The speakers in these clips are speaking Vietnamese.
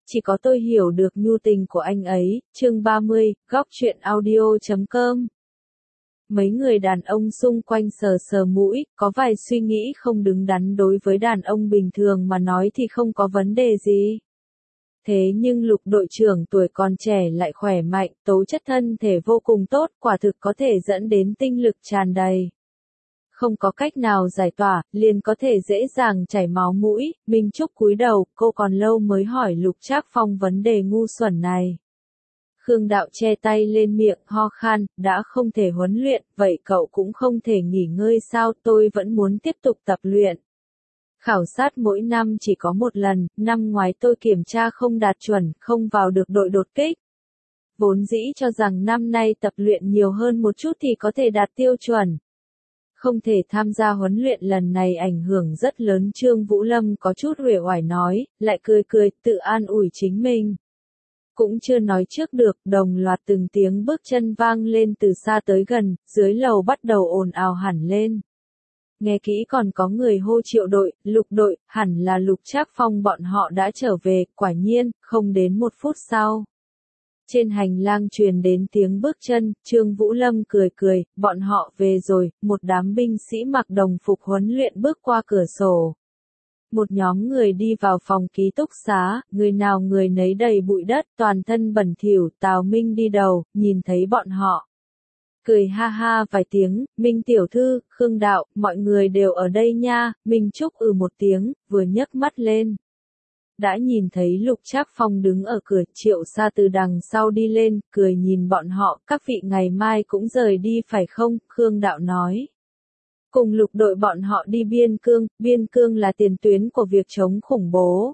chỉ có tôi hiểu được nhu tình của anh ấy. Chương 30, góc truyện audio.com. Mấy người đàn ông xung quanh sờ sờ mũi, có vài suy nghĩ không đứng đắn đối với đàn ông bình thường mà nói thì không có vấn đề gì. Thế nhưng Lục đội trưởng tuổi còn trẻ lại khỏe mạnh, tố chất thân thể vô cùng tốt, quả thực có thể dẫn đến tinh lực tràn đầy. Không có cách nào giải tỏa, liền có thể dễ dàng chảy máu mũi. Minh Trúc cúi đầu, cô còn lâu mới hỏi Lục Trác Phong vấn đề ngu xuẩn này. Khương Đạo che tay lên miệng, ho khan, đã không thể huấn luyện, vậy cậu cũng không thể nghỉ ngơi sao? Tôi vẫn muốn tiếp tục tập luyện. Khảo sát mỗi năm chỉ có một lần, năm ngoái tôi kiểm tra không đạt chuẩn, không vào được đội đột kích. Vốn dĩ cho rằng năm nay tập luyện nhiều hơn một chút thì có thể đạt tiêu chuẩn. Không thể tham gia huấn luyện lần này ảnh hưởng rất lớn. Trương Vũ Lâm có chút uể oải nói, lại cười cười, tự an ủi chính mình. Cũng chưa nói trước được, đồng loạt từng tiếng bước chân vang lên từ xa tới gần, dưới lầu bắt đầu ồn ào hẳn lên. Nghe kỹ còn có người hô Triệu đội, Lục đội, hẳn là Lục Trác Phong bọn họ đã trở về. Quả nhiên, không đến một phút sau. Trên hành lang truyền đến tiếng bước chân, Trương Vũ Lâm cười cười, bọn họ về rồi. Một đám binh sĩ mặc đồng phục huấn luyện bước qua cửa sổ. Một nhóm người đi vào phòng ký túc xá, người nào người nấy đầy bụi đất, toàn thân bẩn thỉu. Tào Minh đi đầu, nhìn thấy bọn họ. Cười ha ha vài tiếng, Minh tiểu thư, Khương Đạo, mọi người đều ở đây nha. Minh Trúc một tiếng, vừa nhấc mắt lên. Đã nhìn thấy Lục Trác Phong đứng ở cửa. Triệu Sa từ đằng sau đi lên, cười nhìn bọn họ, các vị ngày mai cũng rời đi phải không? Khương Đạo nói. Cùng Lục đội bọn họ đi Biên Cương là tiền tuyến của việc chống khủng bố.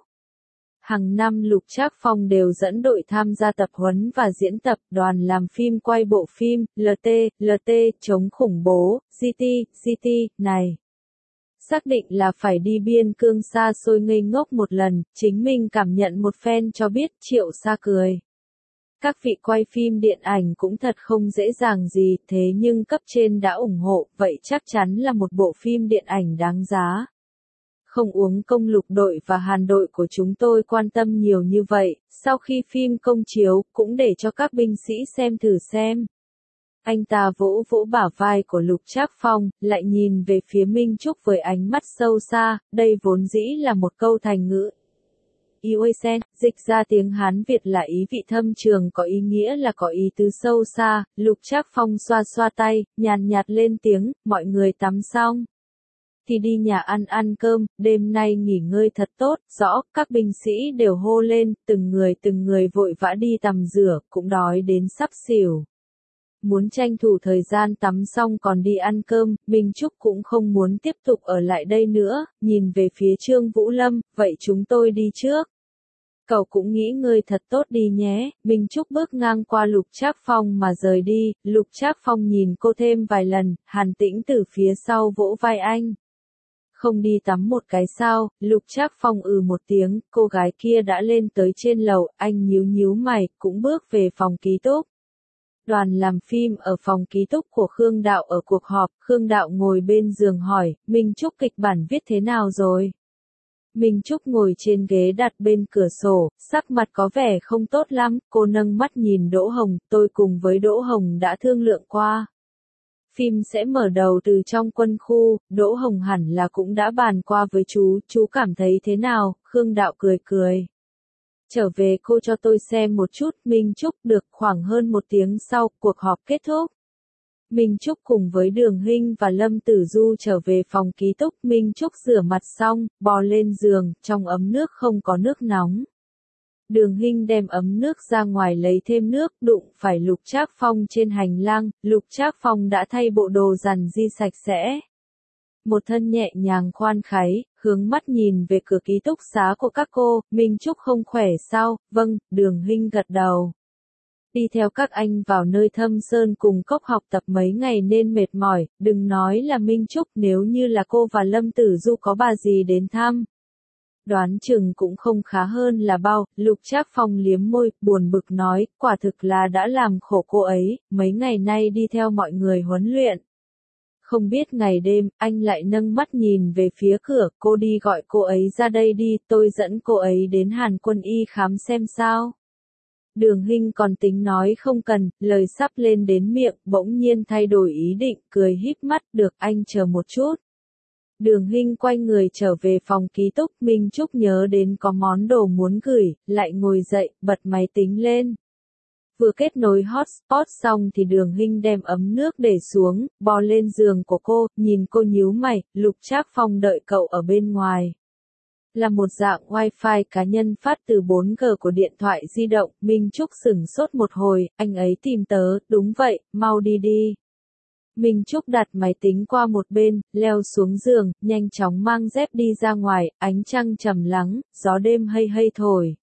Hàng năm Lục Trác Phong đều dẫn đội tham gia tập huấn và diễn tập, đoàn làm phim quay bộ phim, LT, chống khủng bố, GT, này. Xác định là phải đi Biên Cương xa xôi ngây ngốc một lần, chính mình cảm nhận một phen cho biết. Triệu Sa cười. Các vị quay phim điện ảnh cũng thật không dễ dàng gì, thế nhưng cấp trên đã ủng hộ, vậy chắc chắn là một bộ phim điện ảnh đáng giá. Không uống công Lục đội và Hàn đội của chúng tôi quan tâm nhiều như vậy, sau khi phim công chiếu, cũng để cho các binh sĩ xem thử xem. Anh ta vỗ vỗ bả vai của Lục Trác Phong, lại nhìn về phía Minh Trúc với ánh mắt sâu xa, đây vốn dĩ là một câu thành ngữ. Iuisen, dịch ra tiếng Hán Việt là ý vị thâm trường, có ý nghĩa là có ý tứ sâu xa. Lục Trác Phong xoa xoa tay, nhàn nhạt lên tiếng, mọi người tắm xong thì đi nhà ăn cơm, đêm nay nghỉ ngơi thật tốt. Rõ, các binh sĩ đều hô lên, từng người vội vã đi tắm rửa, cũng đói đến sắp xỉu. Muốn tranh thủ thời gian tắm xong còn đi ăn cơm, Minh Trúc cũng không muốn tiếp tục ở lại đây nữa, nhìn về phía Trương Vũ Lâm, vậy chúng tôi đi trước. Cậu cũng nghĩ ngơi thật tốt đi nhé. Minh Trúc bước ngang qua Lục Trác Phong mà rời đi. Lục Trác Phong nhìn cô thêm vài lần, Hàn Tĩnh từ phía sau vỗ vai anh. Không đi tắm một cái sao? Lục Trác Phong một tiếng, cô gái kia đã lên tới trên lầu, anh nhíu mày, cũng bước về phòng ký túc. Đoàn làm phim ở phòng ký túc của Khương Đạo ở cuộc họp. Khương Đạo ngồi bên giường hỏi, Minh Trúc kịch bản viết thế nào rồi? Minh Trúc ngồi trên ghế đặt bên cửa sổ, sắc mặt có vẻ không tốt lắm. Cô nâng mắt nhìn Đỗ Hồng, tôi cùng với Đỗ Hồng đã thương lượng qua. Phim sẽ mở đầu từ trong quân khu, Đỗ Hồng hẳn là cũng đã bàn qua với chú cảm thấy thế nào? Khương Đạo cười. Trở về cô cho tôi xem một chút. Minh Trúc được. Khoảng hơn một tiếng sau, cuộc họp kết thúc. Minh Trúc cùng với Đường Hinh và Lâm Tử Du trở về phòng ký túc. Minh Trúc rửa mặt xong, bò lên giường, trong ấm nước không có nước nóng. Đường Hinh đem ấm nước ra ngoài lấy thêm nước, đụng phải Lục Trác Phong trên hành lang. Lục Trác Phong đã thay bộ đồ rằn di sạch sẽ. Một thân nhẹ nhàng khoan khoái, hướng mắt nhìn về cửa ký túc xá của các cô. Minh Trúc không khỏe sao? Vâng, Đường Hinh gật đầu. Đi theo các anh vào nơi thâm sơn cùng Cốc học tập mấy ngày nên mệt mỏi, đừng nói là Minh Trúc, nếu như là cô và Lâm Tử Du có bà gì đến thăm. Đoán chừng cũng không khá hơn là bao. Lục Trác Phong liếm môi, buồn bực nói, quả thực là đã làm khổ cô ấy, mấy ngày nay đi theo mọi người huấn luyện. Không biết ngày đêm, anh lại nâng mắt nhìn về phía cửa, cô đi gọi cô ấy ra đây đi, tôi dẫn cô ấy đến Hàn Quân Y khám xem sao. Đường Hinh còn tính nói không cần, lời sắp lên đến miệng, bỗng nhiên thay đổi ý định, cười híp mắt, được anh chờ một chút. Đường Hinh quay người trở về phòng ký túc, Minh Trúc nhớ đến có món đồ muốn gửi, lại ngồi dậy, bật máy tính lên. Vừa kết nối hotspot xong thì Đường Hinh đem ấm nước để xuống, bò lên giường của cô, nhìn cô nhíu mày, Lục Trác Phong đợi cậu ở bên ngoài. Là một dạng wifi cá nhân phát từ 4G của điện thoại di động, Minh Trúc sửng sốt một hồi, anh ấy tìm tớ, đúng vậy, mau đi đi. Minh Trúc đặt máy tính qua một bên, leo xuống giường, nhanh chóng mang dép đi ra ngoài, ánh trăng trầm lắng, gió đêm hây hây thổi.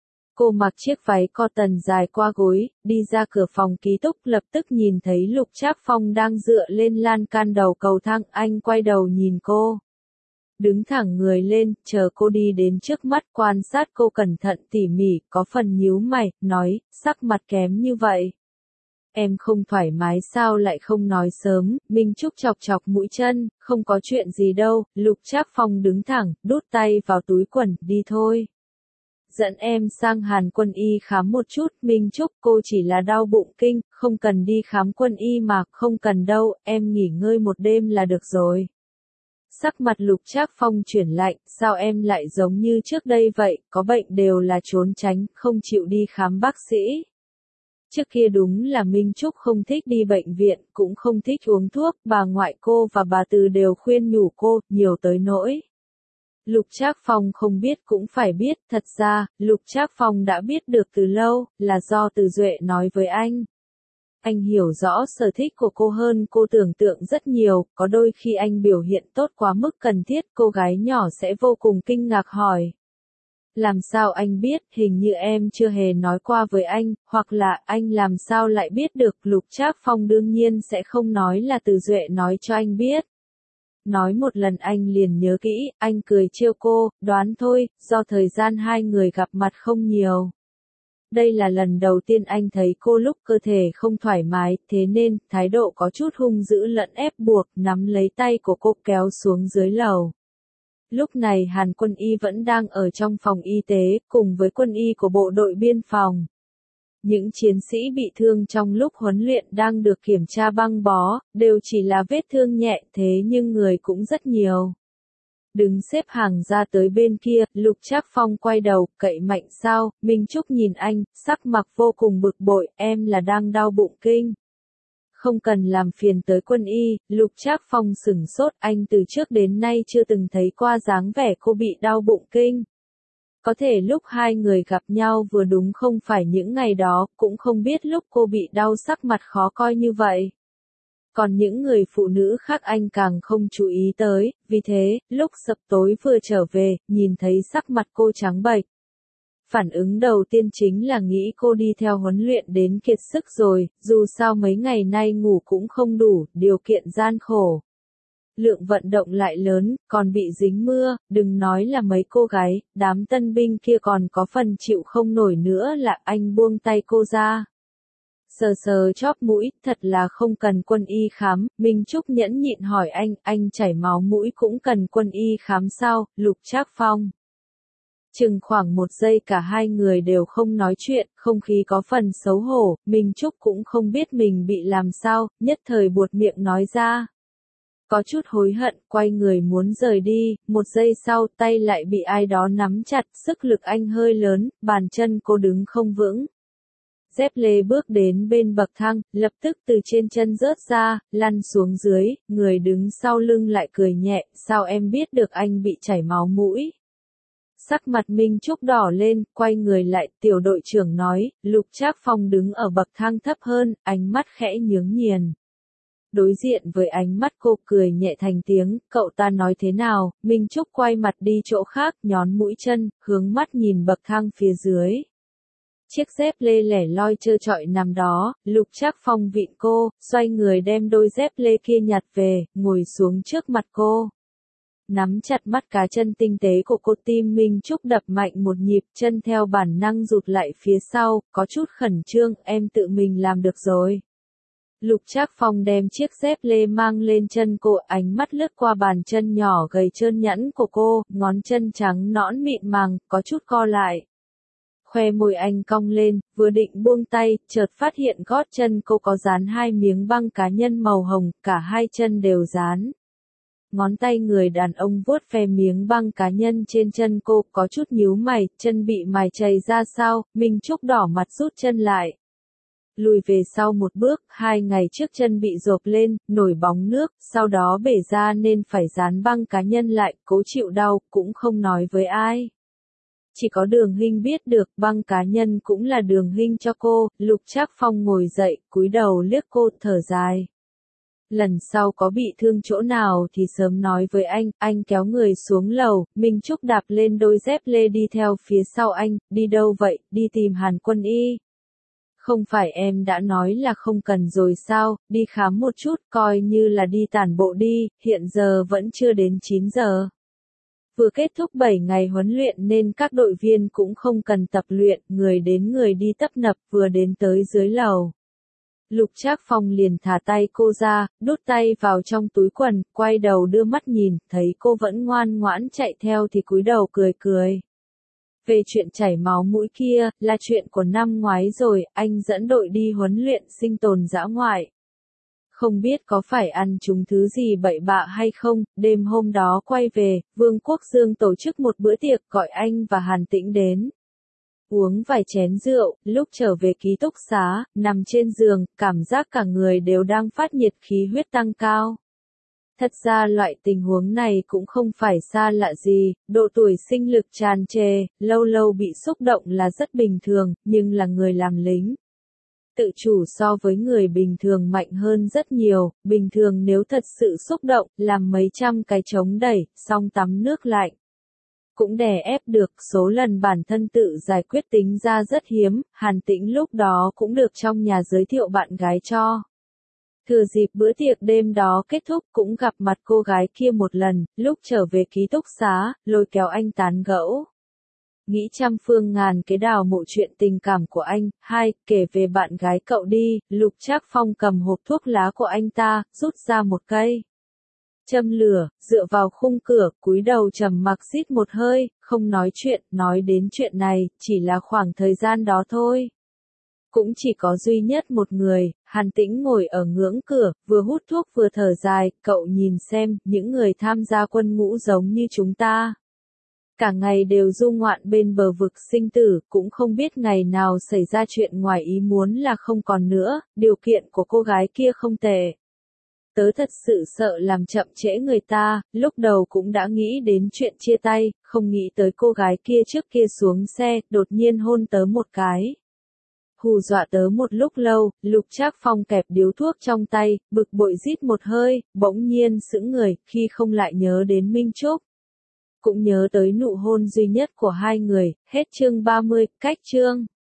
Cô mặc chiếc váy cotton dài qua gối, đi ra cửa phòng ký túc lập tức nhìn thấy Lục Trác Phong đang dựa lên lan can đầu cầu thang, anh quay đầu nhìn cô. Đứng thẳng người lên, chờ cô đi đến trước mắt quan sát cô cẩn thận tỉ mỉ, có phần nhíu mày, nói, sắc mặt kém như vậy. Em không thoải mái sao lại không nói sớm, Minh Trúc chọc chọc mũi chân, không có chuyện gì đâu, Lục Trác Phong đứng thẳng, đút tay vào túi quần, đi thôi. Dẫn em sang Hàn Quân Y khám một chút, Minh Trúc cô chỉ là đau bụng kinh, không cần đi khám quân y mà, không cần đâu, em nghỉ ngơi một đêm là được rồi. Sắc mặt Lục Trác Phong chuyển lạnh, sao em lại giống như trước đây vậy, có bệnh đều là trốn tránh, không chịu đi khám bác sĩ. Trước kia đúng là Minh Trúc không thích đi bệnh viện, cũng không thích uống thuốc, bà ngoại cô và bà Từ đều khuyên nhủ cô, nhiều tới nỗi. Lục Trác Phong không biết cũng phải biết, thật ra, Lục Trác Phong đã biết được từ lâu, là do Từ Duệ nói với anh. Anh hiểu rõ sở thích của cô hơn cô tưởng tượng rất nhiều, có đôi khi anh biểu hiện tốt quá mức cần thiết, cô gái nhỏ sẽ vô cùng kinh ngạc hỏi. Làm sao anh biết, hình như em chưa hề nói qua với anh, hoặc là anh làm sao lại biết được, Lục Trác Phong đương nhiên sẽ không nói là Từ Duệ nói cho anh biết. Nói một lần anh liền nhớ kỹ, anh cười trêu cô, đoán thôi, do thời gian hai người gặp mặt không nhiều. Đây là lần đầu tiên anh thấy cô lúc cơ thể không thoải mái, thế nên, thái độ có chút hung dữ lẫn ép buộc, nắm lấy tay của cô kéo xuống dưới lầu. Lúc này Hàn Quân Y vẫn đang ở trong phòng y tế, cùng với quân y của bộ đội biên phòng. Những chiến sĩ bị thương trong lúc huấn luyện đang được kiểm tra băng bó, đều chỉ là vết thương nhẹ thế nhưng người cũng rất nhiều. Đứng xếp hàng ra tới bên kia, Lục Trác Phong quay đầu, cậy mạnh sao, Minh Trúc nhìn anh, sắc mặt vô cùng bực bội, em là đang đau bụng kinh. Không cần làm phiền tới quân y, Lục Trác Phong sửng sốt, anh từ trước đến nay chưa từng thấy qua dáng vẻ cô bị đau bụng kinh. Có thể lúc hai người gặp nhau vừa đúng không phải những ngày đó, cũng không biết lúc cô bị đau sắc mặt khó coi như vậy. Còn những người phụ nữ khác anh càng không chú ý tới, vì thế, lúc sập tối vừa trở về, nhìn thấy sắc mặt cô trắng bệch. Phản ứng đầu tiên chính là nghĩ cô đi theo huấn luyện đến kiệt sức rồi, dù sao mấy ngày nay ngủ cũng không đủ, điều kiện gian khổ. Lượng vận động lại lớn, còn bị dính mưa, đừng nói là mấy cô gái, đám tân binh kia còn có phần chịu không nổi nữa là anh buông tay cô ra. Sờ sờ chóp mũi, thật là không cần quân y khám, Minh Trúc nhẫn nhịn hỏi anh chảy máu mũi cũng cần quân y khám sao, Lục Trác Phong. Chừng khoảng một giây cả hai người đều không nói chuyện, không khí có phần xấu hổ, Minh Trúc cũng không biết mình bị làm sao, nhất thời buột miệng nói ra. Có chút hối hận, quay người muốn rời đi, một giây sau tay lại bị ai đó nắm chặt, sức lực anh hơi lớn, bàn chân cô đứng không vững. Dép lê bước đến bên bậc thang, lập tức từ trên chân rớt ra, lăn xuống dưới, người đứng sau lưng lại cười nhẹ, sao em biết được anh bị chảy máu mũi. Sắc mặt Minh Trúc đỏ lên, quay người lại, tiểu đội trưởng nói, Lục Trác Phong đứng ở bậc thang thấp hơn, ánh mắt khẽ nhướng nghiền. Đối diện với ánh mắt cô cười nhẹ thành tiếng, cậu ta nói thế nào, Minh Trúc quay mặt đi chỗ khác, nhón mũi chân, hướng mắt nhìn bậc thang phía dưới. Chiếc dép lê lẻ loi trơ trọi nằm đó, Lục Trác Phong vịn cô, xoay người đem đôi dép lê kia nhặt về, ngồi xuống trước mặt cô. Nắm chặt mắt cá chân tinh tế của cô, tim Minh Trúc đập mạnh một nhịp, chân theo bản năng rụt lại phía sau, có chút khẩn trương, em tự mình làm được rồi. Lục Trác Phong đem chiếc dép lê mang lên chân cô, ánh mắt lướt qua bàn chân nhỏ gầy trơn nhẵn của cô, ngón chân trắng nõn mịn màng, có chút co lại. Khoe môi anh cong lên, vừa định buông tay, chợt phát hiện gót chân cô có dán 2 miếng băng cá nhân màu hồng, cả hai chân đều dán. Ngón tay người đàn ông vuốt ve miếng băng cá nhân trên chân cô, có chút nhíu mày, chân bị mài chảy ra sao, Minh Trúc đỏ mặt rút chân lại. Lùi về sau một bước, 2 ngày trước chân bị rộp lên, nổi bóng nước, sau đó bể ra nên phải dán băng cá nhân lại, cố chịu đau, cũng không nói với ai. Chỉ có Đường Hinh biết được, băng cá nhân cũng là Đường Hinh cho cô. Lục Trác Phong ngồi dậy, cúi đầu liếc cô, thở dài. Lần sau có bị thương chỗ nào thì sớm nói với anh kéo người xuống lầu, Minh Trúc đạp lên đôi dép lê đi theo phía sau anh, đi đâu vậy, đi tìm Hàn Quân Y. Không phải em đã nói là không cần rồi sao, đi khám một chút, coi như là đi tản bộ đi, hiện giờ vẫn chưa đến 9 giờ. Vừa kết thúc 7 ngày huấn luyện nên các đội viên cũng không cần tập luyện, người đến người đi tấp nập, vừa đến tới dưới lầu. Lục Trác Phong liền thả tay cô ra, đút tay vào trong túi quần, quay đầu đưa mắt nhìn, thấy cô vẫn ngoan ngoãn chạy theo thì cúi đầu cười cười. Về chuyện chảy máu mũi kia, là chuyện của năm ngoái rồi, anh dẫn đội đi huấn luyện sinh tồn dã ngoại. Không biết có phải ăn trúng thứ gì bậy bạ hay không, đêm hôm đó quay về, Vương Quốc Dương tổ chức một bữa tiệc gọi anh và Hàn Tĩnh đến. Uống vài chén rượu, lúc trở về ký túc xá, nằm trên giường, cảm giác cả người đều đang phát nhiệt, khí huyết tăng cao. Thật ra loại tình huống này cũng không phải xa lạ gì, độ tuổi sinh lực tràn trề, lâu lâu bị xúc động là rất bình thường, nhưng là người làm lính. Tự chủ so với người bình thường mạnh hơn rất nhiều, bình thường nếu thật sự xúc động, làm mấy trăm cái chống đẩy, xong tắm nước lạnh. Cũng đè ép được, số lần bản thân tự giải quyết tính ra rất hiếm, Hàn Tĩnh lúc đó cũng được trong nhà giới thiệu bạn gái cho. Thừa dịp bữa tiệc đêm đó kết thúc cũng gặp mặt cô gái kia một lần, lúc trở về ký túc xá, lôi kéo anh tán gẫu. Nghĩ trăm phương ngàn kế đào mộ chuyện tình cảm của anh, kể về bạn gái cậu đi, Lục Trác Phong cầm hộp thuốc lá của anh ta, rút ra một cây. Châm lửa, dựa vào khung cửa, cúi đầu trầm mặc rít một hơi, không nói chuyện, nói đến chuyện này, chỉ là khoảng thời gian đó thôi. Cũng chỉ có duy nhất một người, Hàn Tĩnh ngồi ở ngưỡng cửa, vừa hút thuốc vừa thở dài, cậu nhìn xem, những người tham gia quân ngũ giống như chúng ta. Cả ngày đều du ngoạn bên bờ vực sinh tử, cũng không biết ngày nào xảy ra chuyện ngoài ý muốn là không còn nữa, điều kiện của cô gái kia không tệ. Tớ thật sự sợ làm chậm trễ người ta, lúc đầu cũng đã nghĩ đến chuyện chia tay, không nghĩ tới cô gái kia trước kia xuống xe, đột nhiên hôn tớ một cái. Hù dọa tớ một lúc lâu, Lục Trác Phong kẹp điếu thuốc trong tay, bực bội rít một hơi, bỗng nhiên sững người, khi không lại nhớ đến Minh Trúc. Cũng nhớ tới nụ hôn duy nhất của hai người, hết chương 30, cách chương.